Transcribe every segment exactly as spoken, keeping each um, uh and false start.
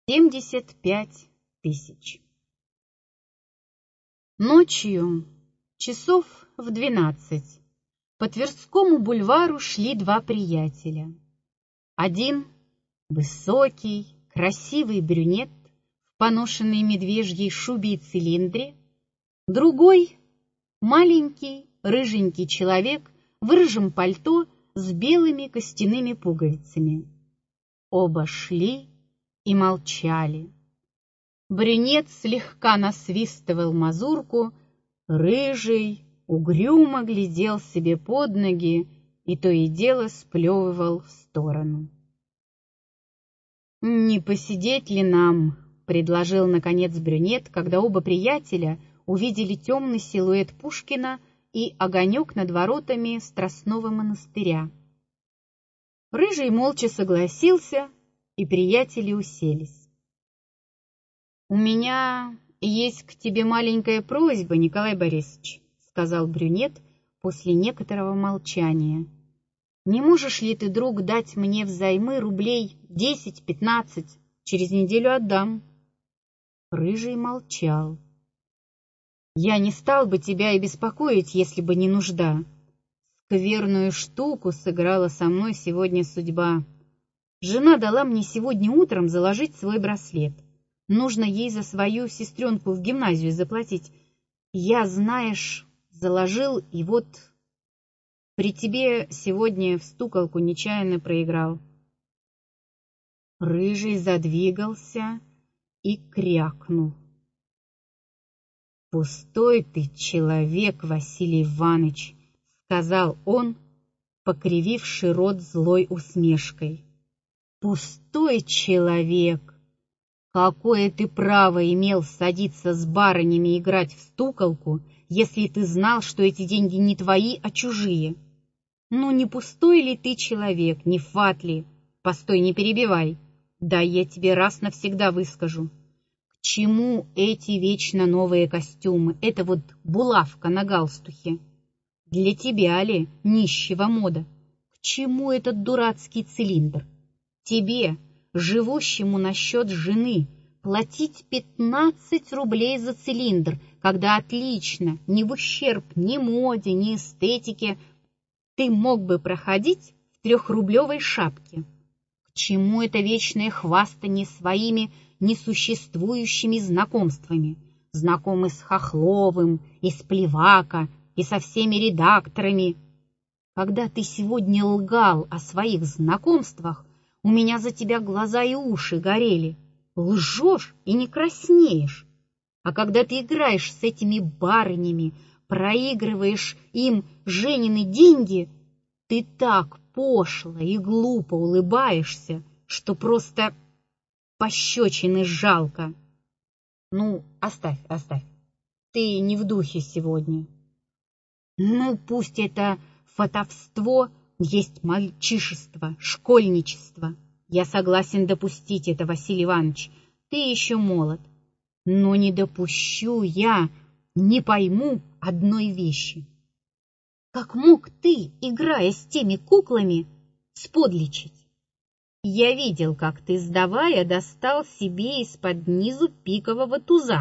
семьдесят пять тысяч. Ночью, часов в двенадцать, по Тверскому бульвару шли два приятеля. Один — высокий, красивый брюнет в поношенной медвежьей шубе и цилиндре, другой — маленький, рыженький человек в рыжем пальто с белыми костяными пуговицами. Оба шли и молчали. Брюнет слегка насвистывал мазурку, рыжий угрюмо глядел себе под ноги и то и дело сплевывал в сторону. «Не посидеть ли нам?» — предложил, наконец, брюнет, когда оба приятеля увидели темный силуэт Пушкина и огонек над воротами Страстного монастыря. Рыжий молча согласился, и приятели уселись. «У меня есть к тебе маленькая просьба, Николай Борисович», — сказал брюнет после некоторого молчания. «Не можешь ли ты, друг, дать мне взаймы рублей десять-пятнадцать? Через неделю отдам». Рыжий молчал. «Я не стал бы тебя и беспокоить, если бы не нужда. Скверную штуку сыграла со мной сегодня судьба. Жена дала мне сегодня утром заложить свой браслет. Нужно ей за свою сестренку в гимназию заплатить. Я, знаешь, заложил, и вот при тебе сегодня в стуколку нечаянно проиграл». Рыжий задвигался и крякнул. «Пустой ты человек, Василий Иванович», — сказал он, покрививший рот злой усмешкой. «Пустой человек! Какое ты право имел садиться с барынями играть в стуколку, если ты знал, что эти деньги не твои, а чужие? Ну, не пустой ли ты человек, не фат ли? Постой, не перебивай. Да я тебе раз навсегда выскажу. К чему эти вечно новые костюмы? Это вот булавка на галстухе. Для тебя ли, нищего мода? К чему этот дурацкий цилиндр? Тебе, живущему на счет жены, платить пятнадцать рублей за цилиндр, когда отлично, не в ущерб ни моде, ни эстетике, ты мог бы проходить в трехрублевой шапке. К чему это вечное хвастание своими несуществующими знакомствами? Знакомы с Хохловым, и с Плевака, и со всеми редакторами. Когда ты сегодня лгал о своих знакомствах, у меня за тебя глаза и уши горели. Лжешь и не краснеешь. А когда ты играешь с этими барынями, проигрываешь им Женины деньги, ты так пошло и глупо улыбаешься, что просто пощечины жалко. Ну, оставь, оставь. Ты не в духе сегодня. Ну, пусть это фатовство есть мальчишество, школьничество. Я согласен допустить это, Василий Иванович. Ты еще молод. Но не допущу я, не пойму одной вещи. Как мог ты, играя с теми куклами, сподличить? Я видел, как ты, сдавая, достал себе из-под низу пикового туза.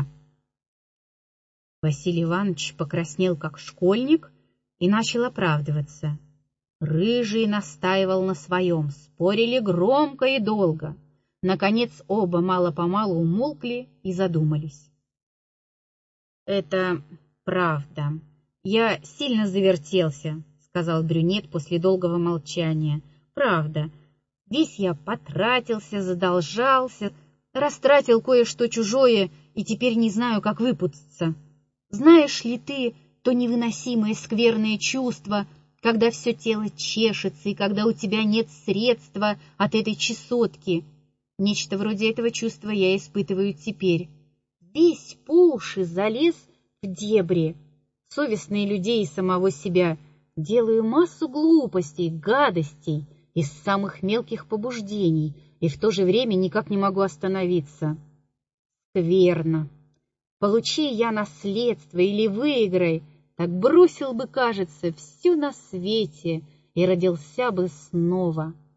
Василий Иванович покраснел, как школьник, и начал оправдываться. Рыжий настаивал на своем, спорили громко и долго. Наконец оба мало-помалу умолкли и задумались. «Это правда. Я сильно завертелся», — сказал брюнет после долгого молчания. «Правда. Весь я потратился, задолжался, растратил кое-что чужое и теперь не знаю, как выпутаться. Знаешь ли ты то невыносимое скверное чувство, когда все тело чешется и когда у тебя нет средства от этой чесотки? Нечто вроде этого чувства я испытываю теперь. Весь по уши залез в дебри, совестные людей и самого себя. Делаю массу глупостей, гадостей из самых мелких побуждений, и в то же время никак не могу остановиться. Скверно. Получи я наследство или выиграй, так бросил бы, кажется, все на свете и родился бы снова.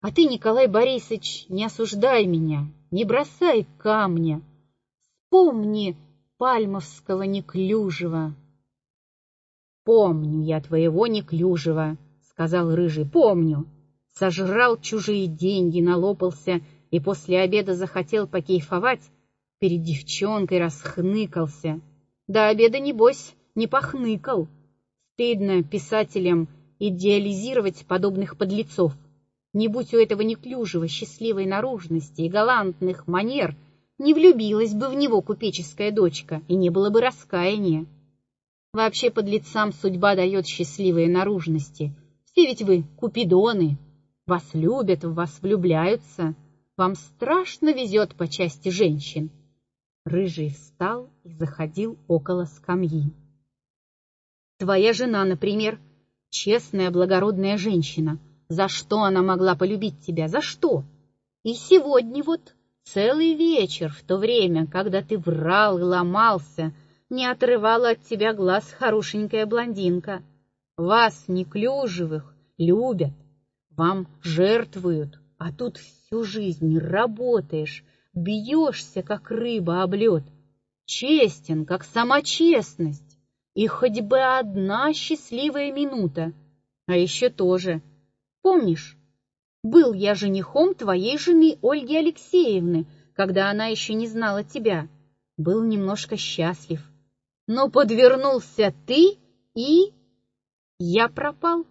А ты, Николай Борисович, не осуждай меня, не бросай камня. Помни пальмовского неклюжего. Помню я твоего неклюжего, сказал Рыжий, помню. Сожрал чужие деньги, налопался и после обеда захотел покейфовать, перед девчонкой расхныкался. До обеда, небось, не похныкал. Стыдно писателям идеализировать подобных подлецов. Не будь у этого неклюжего счастливой наружности и галантных манер, не влюбилась бы в него купеческая дочка, и не было бы раскаяния. Вообще подлецам судьба дает счастливые наружности. Все ведь вы купидоны. Вас любят, в вас влюбляются. Вам страшно везет по части женщин. Рыжий встал и заходил около скамьи. Твоя жена, например, честная, благородная женщина. За что она могла полюбить тебя? За что? И сегодня вот целый вечер, в то время, когда ты врал и ломался, не отрывала от тебя глаз хорошенькая блондинка. Вас, неклюжевых, любят, вам жертвуют, а тут всю жизнь работаешь, бьешься, как рыба об лед, честен, как сама честность, и хоть бы одна счастливая минута. А еще тоже, помнишь, был я женихом твоей жены Ольги Алексеевны, когда она еще не знала тебя. Был немножко счастлив. Но подвернулся ты, и я пропал.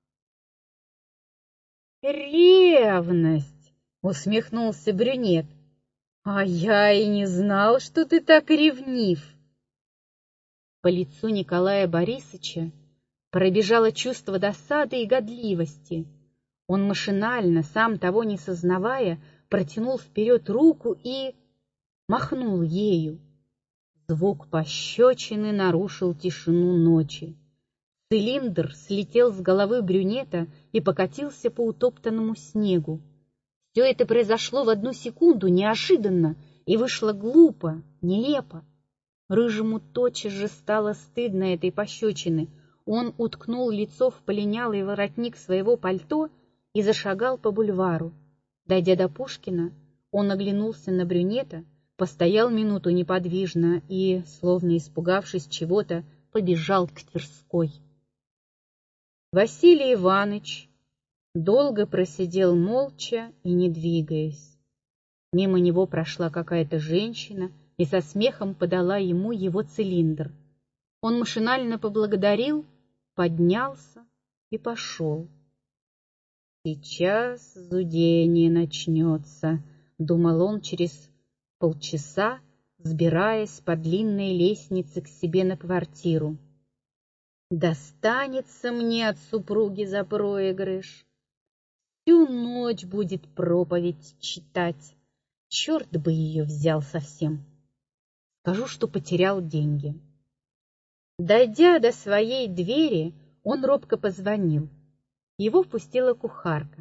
Ревность, усмехнулся брюнет. А я и не знал, что ты так ревнив. По лицу Николая Борисовича пробежало чувство досады и годливости. Он машинально, сам того не сознавая, протянул вперед руку и махнул ею. Звук пощечины нарушил тишину ночи. Цилиндр слетел с головы брюнета и покатился по утоптанному снегу. Все это произошло в одну секунду, неожиданно, и вышло глупо, нелепо. Рыжему тотчас же стало стыдно этой пощечины. Он уткнул лицо в полинялый воротник своего пальто и зашагал по бульвару. Дойдя до Пушкина, он оглянулся на брюнета, постоял минуту неподвижно и, словно испугавшись чего-то, побежал к Тверской. Василий Иванович долго просидел молча и не двигаясь. Мимо него прошла какая-то женщина и со смехом подала ему его цилиндр. Он машинально поблагодарил, поднялся и пошел. «Сейчас зудение начнется», — думал он через полчаса, взбираясь по длинной лестнице к себе на квартиру. «Достанется мне от супруги за проигрыш. Всю ночь будет проповедь читать. Черт бы ее взял совсем. Скажу, что потерял деньги». Дойдя до своей двери, он робко позвонил. Его впустила кухарка.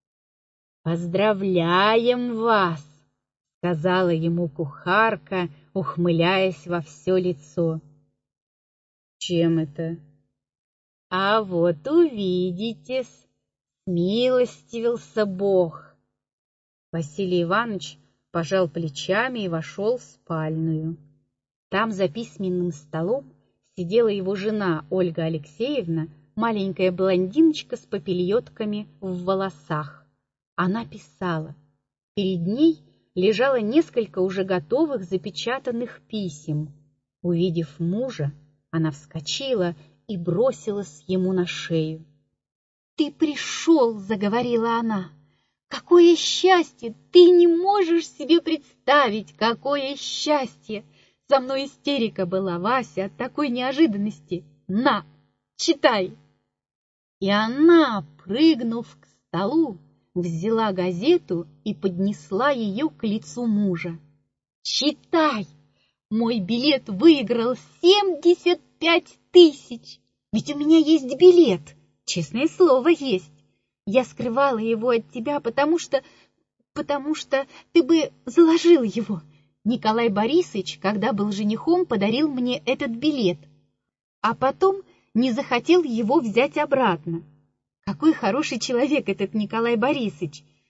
«Поздравляем вас!» — сказала ему кухарка, ухмыляясь во все лицо. «Чем это?» «А вот увидитесь, смилостивился Бог». Василий Иванович пожал плечами и вошел в спальную. Там за письменным столом сидела его жена Ольга Алексеевна, маленькая блондиночка с попельотками в волосах. Она писала. Перед ней лежало несколько уже готовых запечатанных писем. Увидев мужа, она вскочила и бросилась ему на шею. «Ты пришел!» — заговорила она. «Какое счастье! Ты не можешь себе представить, какое счастье! Со мной истерика была, Вася, от такой неожиданности. На, читай!» И она, прыгнув к столу, взяла газету и поднесла ее к лицу мужа. «Читай! Мой билет выиграл семьдесят пять тысяч! Ведь у меня есть билет, честное слово, есть. Я скрывала его от тебя, потому что... потому что ты бы заложил его. Николай Борисович, когда был женихом, подарил мне этот билет, а потом не захотел его взять обратно. Какой хороший человек этот Николай Борисович!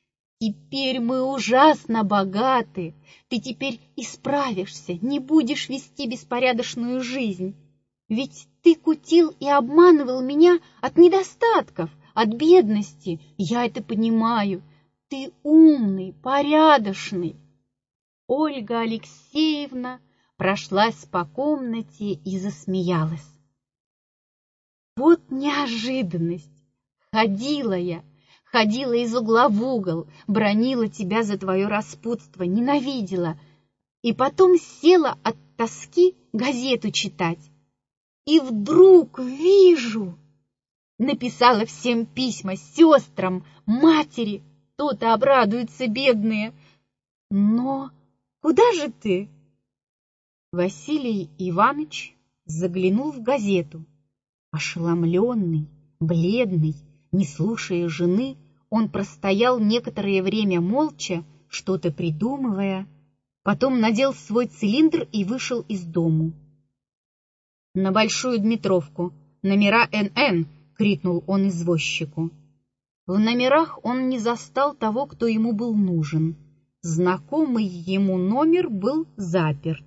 Теперь мы ужасно богаты. Ты теперь исправишься, не будешь вести беспорядочную жизнь. Ведь ты кутил и обманывал меня от недостатков, от бедности. Я это понимаю. Ты умный, порядочный. Ольга Алексеевна прошлась по комнате и засмеялась. Вот неожиданность! Ходила я, ходила из угла в угол, бранила тебя за твое распутство, ненавидела. И потом села от тоски газету читать. И вдруг вижу, написала всем письма, сестрам, матери, то-то обрадуются бедные. Но куда же ты? Василий Иванович заглянул в газету. Ошеломленный, бледный, не слушая жены, он простоял некоторое время молча, что-то придумывая, потом надел свой цилиндр и вышел из дому. «На Большую Дмитровку, номера эн эн!» — крикнул он извозчику. В номерах он не застал того, кто ему был нужен. Знакомый ему номер был заперт.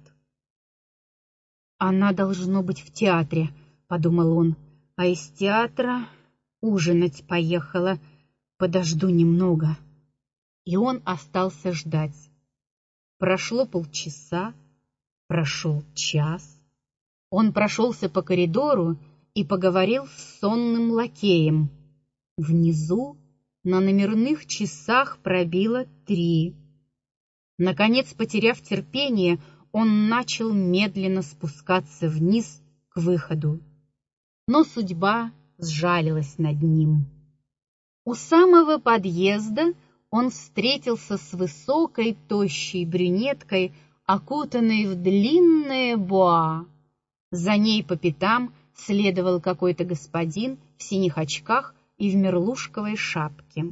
«Она должно быть в театре», — подумал он, — «а из театра ужинать поехала. Подожду немного». И он остался ждать. Прошло полчаса, прошел час. Он прошелся по коридору и поговорил с сонным лакеем. Внизу на номерных часах пробило три. Наконец, потеряв терпение, он начал медленно спускаться вниз к выходу. Но судьба сжалилась над ним. У самого подъезда он встретился с высокой, тощей брюнеткой, окутанной в длинное боа. За ней по пятам следовал какой-то господин в синих очках и в мерлушковой шапке.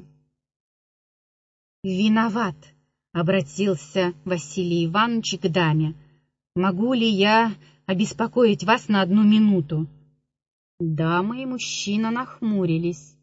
«Виноват», — обратился Василий Иванович к даме. «Могу ли я обеспокоить вас на одну минуту?» Дама и мужчина нахмурились.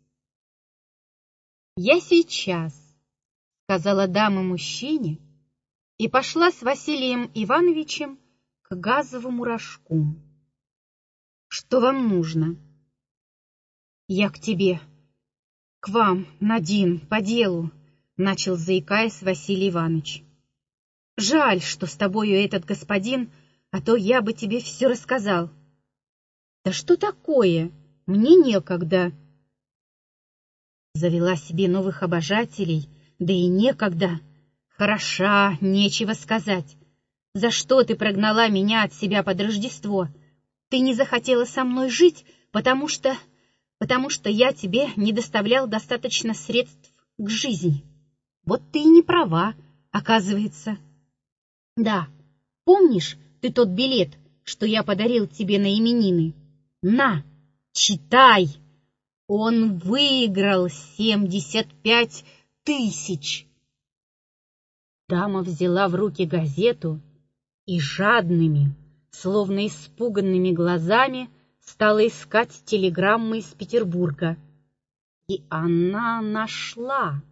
«Я сейчас», — сказала дама мужчине и пошла с Василием Ивановичем к газовому рожку. «Что вам нужно?» «Я к тебе, к вам, Надин, по делу», — начал, заикаясь, Василий Иванович. «Жаль, что с тобою этот господин, а то я бы тебе все рассказал». «Да что такое? Мне некогда». Завела себе новых обожателей, да и некогда. Хороша, нечего сказать. За что ты прогнала меня от себя под Рождество? Ты не захотела со мной жить, потому что... потому что я тебе не доставлял достаточно средств к жизни. Вот ты и не права, оказывается. Да, помнишь ты тот билет, что я подарил тебе на именины? На, читай! Он выиграл семьдесят пять тысяч. Дама взяла в руки газету и жадными, словно испуганными глазами стала искать телеграммы из Петербурга. И она нашла.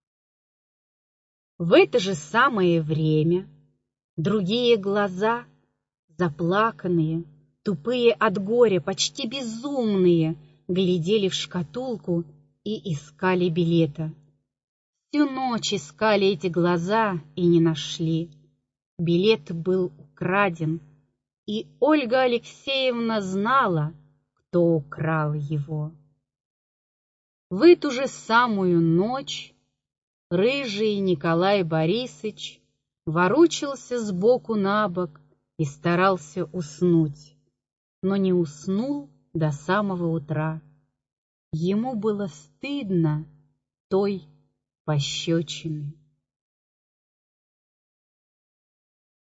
В это же самое время другие глаза, заплаканные, тупые от горя, почти безумные, глядели в шкатулку и искали билета. Всю ночь искали эти глаза и не нашли. Билет был украден, и Ольга Алексеевна знала, кто украл его. В эту же самую ночь рыжий Николай Борисович ворочался сбоку на бок и старался уснуть, но не уснул до самого утра. Ему было стыдно той пощечины.